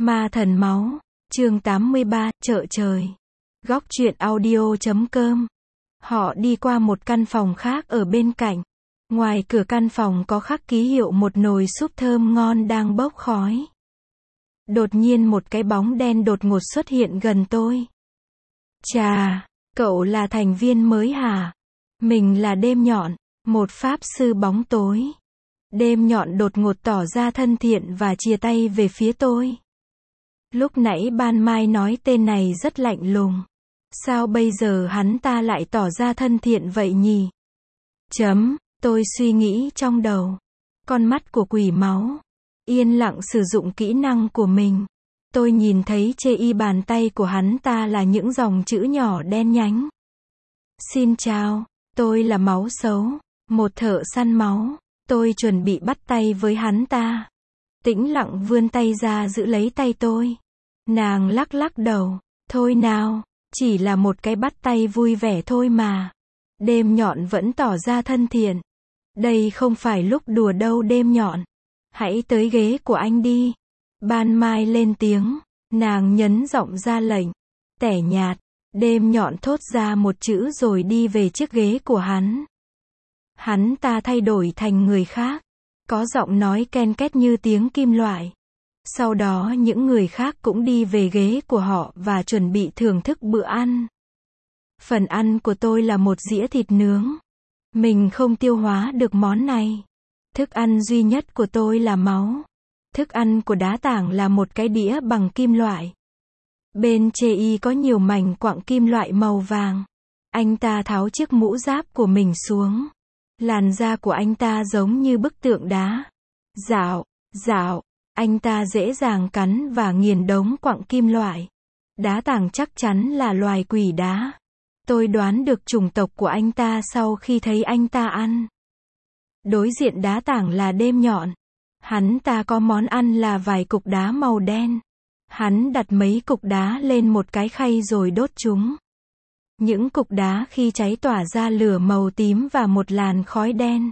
Ma thần máu, chương 83, chợ trời. Góc truyện audio.com. Họ đi qua một căn phòng khác ở bên cạnh. Ngoài cửa căn phòng có khắc ký hiệu một nồi súp thơm ngon đang bốc khói. Đột nhiên một cái bóng đen đột ngột xuất hiện gần tôi. Chà, cậu là thành viên mới hả? Mình là Đêm Nhọn, một pháp sư bóng tối. Đêm Nhọn đột ngột tỏ ra thân thiện và chìa tay về phía tôi. Lúc nãy Ban Mai nói tên này rất lạnh lùng. Sao bây giờ hắn ta lại tỏ ra thân thiện vậy nhỉ? Tôi suy nghĩ trong đầu. Con mắt của quỷ máu. Yên lặng sử dụng kỹ năng của mình. Tôi nhìn thấy trên bàn tay của hắn ta là những dòng chữ nhỏ đen nhánh. Xin chào, tôi là Máu Xấu, một thợ săn máu. Tôi chuẩn bị bắt tay với hắn ta. Tĩnh Lặng vươn tay ra giữ lấy tay tôi. Nàng lắc lắc đầu. Thôi nào, chỉ là một cái bắt tay vui vẻ thôi mà. Đêm Nhọn vẫn tỏ ra thân thiện. Đây không phải lúc đùa đâu Đêm Nhọn. Hãy tới ghế của anh đi. Ban Mai lên tiếng. Nàng nhấn giọng ra lệnh. Tẻ nhạt. Đêm Nhọn thốt ra một chữ rồi đi về chiếc ghế của hắn. Hắn ta thay đổi thành người khác. Có giọng nói ken két như tiếng kim loại. Sau đó những người khác cũng đi về ghế của họ và chuẩn bị thưởng thức bữa ăn. Phần ăn của tôi là một dĩa thịt nướng. Mình không tiêu hóa được món này. Thức ăn duy nhất của tôi là máu. Thức ăn của Đá Tảng là một cái đĩa bằng kim loại. Bên trên có nhiều mảnh quặng kim loại màu vàng. Anh ta tháo chiếc mũ giáp của mình xuống. Làn da của anh ta giống như bức tượng đá. Dạo, anh ta dễ dàng cắn và nghiền đống quặng kim loại. Đá Tảng chắc chắn là loài quỷ đá. Tôi đoán được chủng tộc của anh ta sau khi thấy anh ta ăn. Đối diện Đá Tảng là Đêm Nhọn. Hắn ta có món ăn là vài cục đá màu đen. Hắn đặt mấy cục đá lên một cái khay rồi đốt chúng. Những cục đá khi cháy tỏa ra lửa màu tím và một làn khói đen.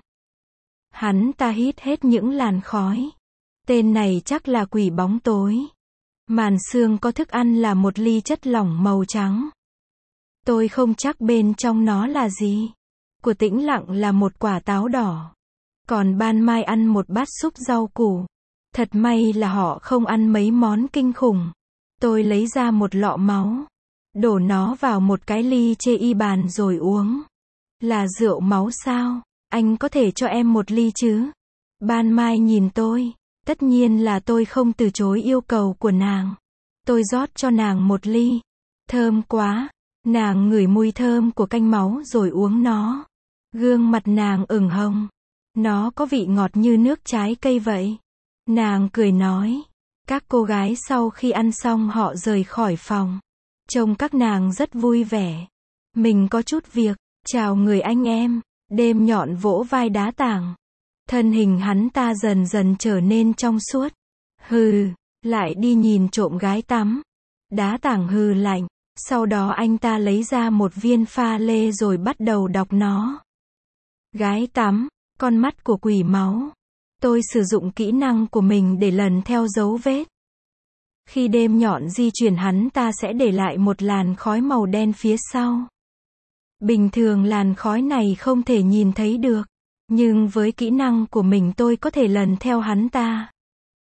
Hắn ta hít hết những làn khói. Tên này chắc là quỷ bóng tối. Màn xương có thức ăn là một ly chất lỏng màu trắng. Tôi không chắc bên trong nó là gì. Của Tĩnh Lặng là một quả táo đỏ. Còn Ban Mai ăn một bát súp rau củ. Thật may là họ không ăn mấy món kinh khủng. Tôi lấy ra một lọ máu. Đổ nó vào một cái ly trên bàn rồi uống. Là rượu máu sao? Anh có thể cho em một ly chứ? Ban Mai nhìn tôi. Tất nhiên là tôi không từ chối yêu cầu của nàng. Tôi rót cho nàng một ly. Thơm quá. Nàng ngửi mùi thơm của canh máu rồi uống nó. Gương mặt nàng ửng hồng. Nó có vị ngọt như nước trái cây vậy. Nàng cười nói. Các cô gái sau khi ăn xong họ rời khỏi phòng. Trông các nàng rất vui vẻ. Mình có chút việc. Chào người anh em. Đêm Nhọn vỗ vai Đá Tảng. Thân hình hắn ta dần dần trở nên trong suốt. Hừ, lại đi nhìn trộm gái tắm. Đá Tảng hừ lạnh. Sau đó anh ta lấy ra một viên pha lê rồi bắt đầu đọc nó. Gái tắm, con mắt của quỷ máu. Tôi sử dụng kỹ năng của mình để lần theo dấu vết. Khi Đêm Nhọn di chuyển hắn ta sẽ để lại một làn khói màu đen phía sau. Bình thường làn khói này không thể nhìn thấy được. Nhưng với kỹ năng của mình tôi có thể lần theo hắn ta.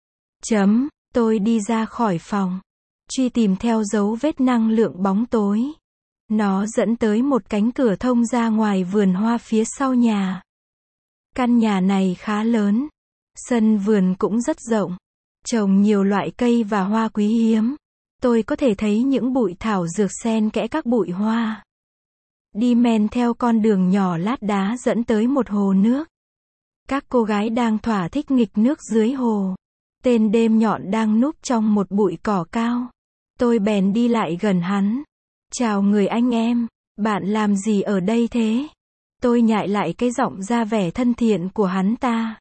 Tôi đi ra khỏi phòng. Truy tìm theo dấu vết năng lượng bóng tối. Nó dẫn tới một cánh cửa thông ra ngoài vườn hoa phía sau nhà. Căn nhà này khá lớn. Sân vườn cũng rất rộng. Trồng nhiều loại cây và hoa quý hiếm. Tôi có thể thấy những bụi thảo dược xen kẽ các bụi hoa. Đi men theo con đường nhỏ lát đá dẫn tới một hồ nước. Các cô gái đang thỏa thích nghịch nước dưới hồ. Tên Đêm Nhọn đang núp trong một bụi cỏ cao. Tôi bèn đi lại gần hắn. Chào người anh em, bạn làm gì ở đây thế? Tôi nhại lại cái giọng ra vẻ thân thiện của hắn ta.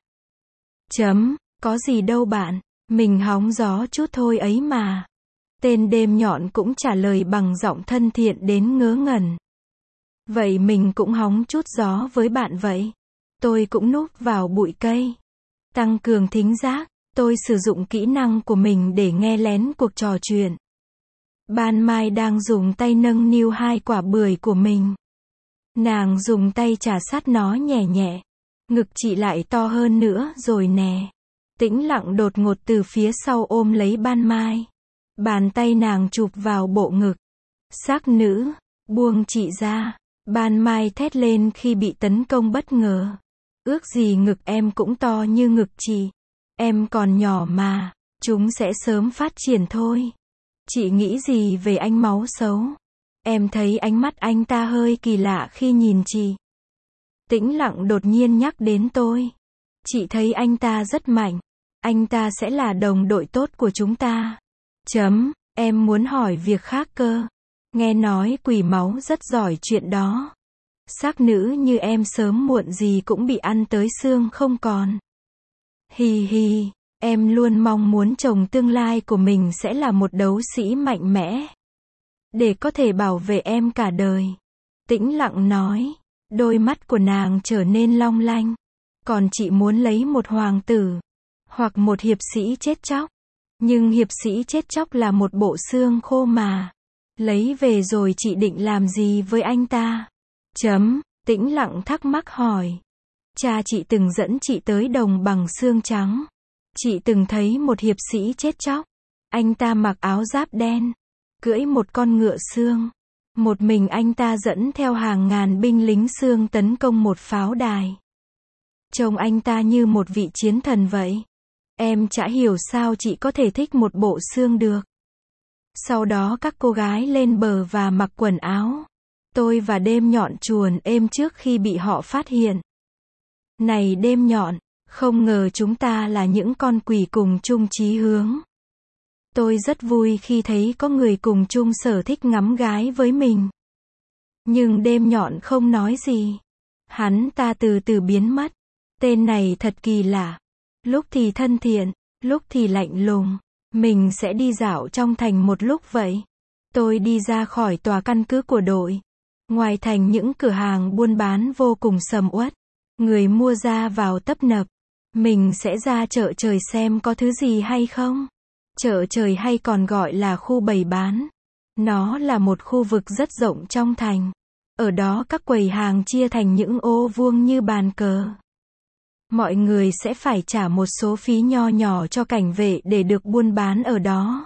Có gì đâu bạn, mình hóng gió chút thôi ấy mà. Tên Đêm Nhọn cũng trả lời bằng giọng thân thiện đến ngớ ngẩn. Vậy mình cũng hóng chút gió với bạn vậy. Tôi cũng núp vào bụi cây. Tăng cường thính giác. Tôi sử dụng kỹ năng của mình để nghe lén cuộc trò chuyện. Ban Mai đang dùng tay nâng niu 2 quả bưởi của mình. Nàng dùng tay chà sát nó nhẹ nhẹ. Ngực chị lại to hơn nữa rồi nè. Tĩnh Lặng đột ngột từ phía sau ôm lấy Ban Mai. Bàn tay nàng chụp vào bộ ngực. Sắc nữ, buông chị ra. Ban Mai thét lên khi bị tấn công bất ngờ. Ước gì ngực em cũng to như ngực chị. Em còn nhỏ mà, chúng sẽ sớm phát triển thôi. Chị nghĩ gì về anh máu xấu? Em thấy ánh mắt anh ta hơi kỳ lạ khi nhìn chị. Tĩnh Lặng đột nhiên nhắc đến tôi. Chị thấy anh ta rất mạnh. Anh ta sẽ là đồng đội tốt của chúng ta. Em muốn hỏi việc khác cơ. Nghe nói quỷ máu rất giỏi chuyện đó. Sắc nữ như em sớm muộn gì cũng bị ăn tới xương không còn. Hì hì, em luôn mong muốn chồng tương lai của mình sẽ là một đấu sĩ mạnh mẽ. Để có thể bảo vệ em cả đời. Tĩnh Lặng nói. Đôi mắt của nàng trở nên long lanh. Còn chị muốn lấy một hoàng tử. Hoặc một hiệp sĩ chết chóc. Nhưng hiệp sĩ chết chóc là một bộ xương khô mà. Lấy về rồi chị định làm gì với anh ta? Tĩnh Lặng thắc mắc hỏi. Cha chị từng dẫn chị tới đồng bằng xương trắng. Chị từng thấy một hiệp sĩ chết chóc. Anh ta mặc áo giáp đen. Cưỡi một con ngựa xương. Một mình anh ta dẫn theo hàng ngàn binh lính xương tấn công một pháo đài. Trông anh ta như một vị chiến thần vậy. Em chả hiểu sao chị có thể thích một bộ xương được. Sau đó các cô gái lên bờ và mặc quần áo. Tôi và Đêm Nhọn chuồn êm trước khi bị họ phát hiện. Này Đêm Nhọn, không ngờ chúng ta là những con quỷ cùng chung chí hướng. Tôi rất vui khi thấy có người cùng chung sở thích ngắm gái với mình. Nhưng Đêm Nhọn không nói gì. Hắn ta từ từ biến mất. Tên này thật kỳ lạ. Lúc thì thân thiện, lúc thì lạnh lùng. Mình sẽ đi dạo trong thành một lúc vậy. Tôi đi ra khỏi tòa căn cứ của đội. Ngoài thành những cửa hàng buôn bán vô cùng sầm uất. Người mua ra vào tấp nập. Mình sẽ ra chợ trời xem có thứ gì hay không. Chợ trời hay còn gọi là khu bày bán. Nó là một khu vực rất rộng trong thành. Ở đó các quầy hàng chia thành những ô vuông như bàn cờ. Mọi người sẽ phải trả một số phí nho nhỏ cho cảnh vệ để được buôn bán ở đó.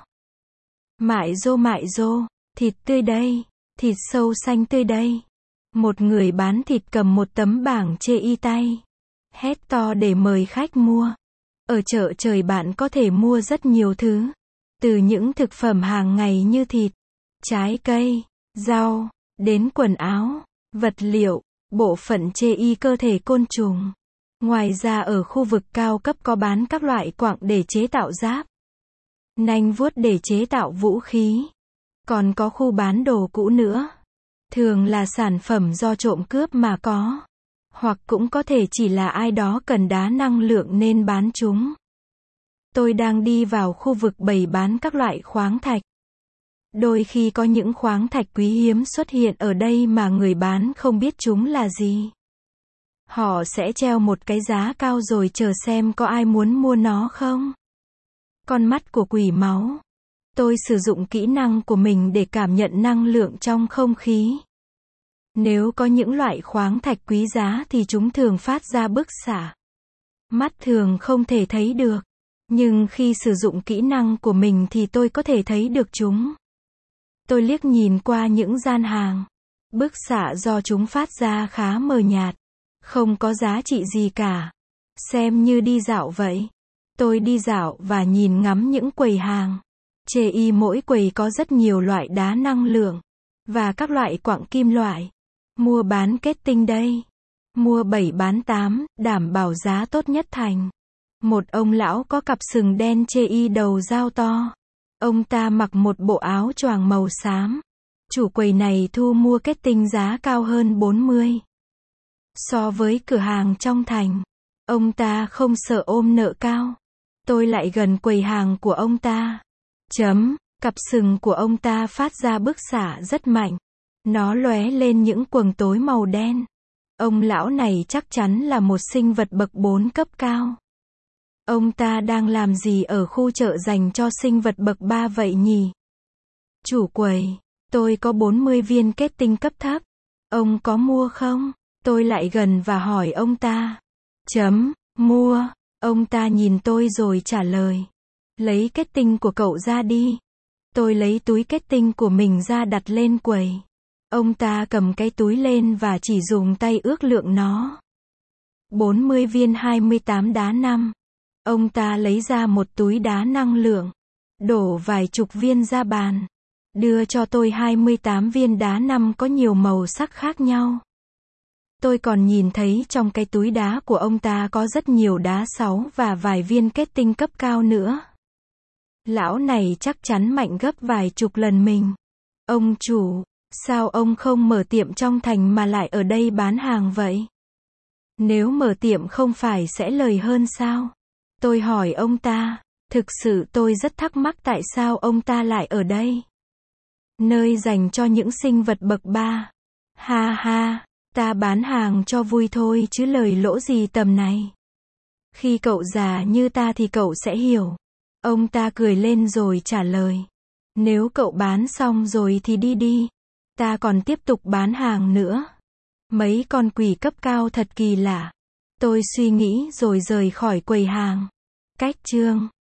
Mại rô, thịt tươi đây, thịt sâu xanh tươi đây. Một người bán thịt cầm một tấm bảng chê y tay. Hét to để mời khách mua. Ở chợ trời bạn có thể mua rất nhiều thứ. Từ những thực phẩm hàng ngày như thịt, trái cây, rau, đến quần áo, vật liệu, bộ phận chê y cơ thể côn trùng. Ngoài ra ở khu vực cao cấp có bán các loại quặng để chế tạo giáp. Nanh vuốt để chế tạo vũ khí. Còn có khu bán đồ cũ nữa. Thường là sản phẩm do trộm cướp mà có. Hoặc cũng có thể chỉ là ai đó cần đá năng lượng nên bán chúng. Tôi đang đi vào khu vực bày bán các loại khoáng thạch. Đôi khi có những khoáng thạch quý hiếm xuất hiện ở đây mà người bán không biết chúng là gì. Họ sẽ treo một cái giá cao rồi chờ xem có ai muốn mua nó không. Con mắt của quỷ máu. Tôi sử dụng kỹ năng của mình để cảm nhận năng lượng trong không khí. Nếu có những loại khoáng thạch quý giá thì chúng thường phát ra bức xạ. Mắt thường không thể thấy được. Nhưng khi sử dụng kỹ năng của mình thì tôi có thể thấy được chúng. Tôi liếc nhìn qua những gian hàng. Bức xạ do chúng phát ra khá mờ nhạt. Không có giá trị gì cả. Xem như đi dạo vậy. Tôi đi dạo và nhìn ngắm những quầy hàng. Chê y mỗi quầy có rất nhiều loại đá năng lượng. Và các loại quặng kim loại. Mua bán kết tinh đây. Mua 7 bán 8, đảm bảo giá tốt nhất thành. Một ông lão có cặp sừng đen chê y đầu dao to. Ông ta mặc một bộ áo choàng màu xám. Chủ quầy này thu mua kết tinh giá cao hơn 40. So với cửa hàng trong thành. Ông ta không sợ ôm nợ cao. Tôi lại gần quầy hàng của ông ta. Cặp sừng của ông ta phát ra bức xạ rất mạnh. Nó lóe lên những quầng tối màu đen. Ông lão này chắc chắn là một sinh vật bậc 4 cấp cao. Ông ta đang làm gì ở khu chợ dành cho sinh vật bậc 3 vậy nhỉ? Chủ quầy, tôi có 40 viên kết tinh cấp thấp. Ông có mua không? Tôi lại gần và hỏi ông ta. Mua. Ông ta nhìn tôi rồi trả lời. Lấy kết tinh của cậu ra đi. Tôi lấy túi kết tinh của mình ra đặt lên quầy. Ông ta cầm cái túi lên và chỉ dùng tay ước lượng nó. 40 viên 28 đá 5. Ông ta lấy ra một túi đá năng lượng. Đổ vài chục viên ra bàn. Đưa cho tôi 28 viên đá 5 có nhiều màu sắc khác nhau. Tôi còn nhìn thấy trong cái túi đá của ông ta có rất nhiều đá 6 và vài viên kết tinh cấp cao nữa. Lão này chắc chắn mạnh gấp vài chục lần mình. Ông chủ, sao ông không mở tiệm trong thành mà lại ở đây bán hàng vậy? Nếu mở tiệm không phải sẽ lời hơn sao? Tôi hỏi ông ta, thực sự tôi rất thắc mắc tại sao ông ta lại ở đây. Nơi dành cho những sinh vật bậc 3. Ha ha, ta bán hàng cho vui thôi chứ lời lỗ gì tầm này. Khi cậu già như ta thì cậu sẽ hiểu. Ông ta cười lên rồi trả lời. Nếu cậu bán xong rồi thì đi đi. Ta còn tiếp tục bán hàng nữa. Mấy con quỷ cấp cao thật kỳ lạ. Tôi suy nghĩ rồi rời khỏi quầy hàng. Cách chương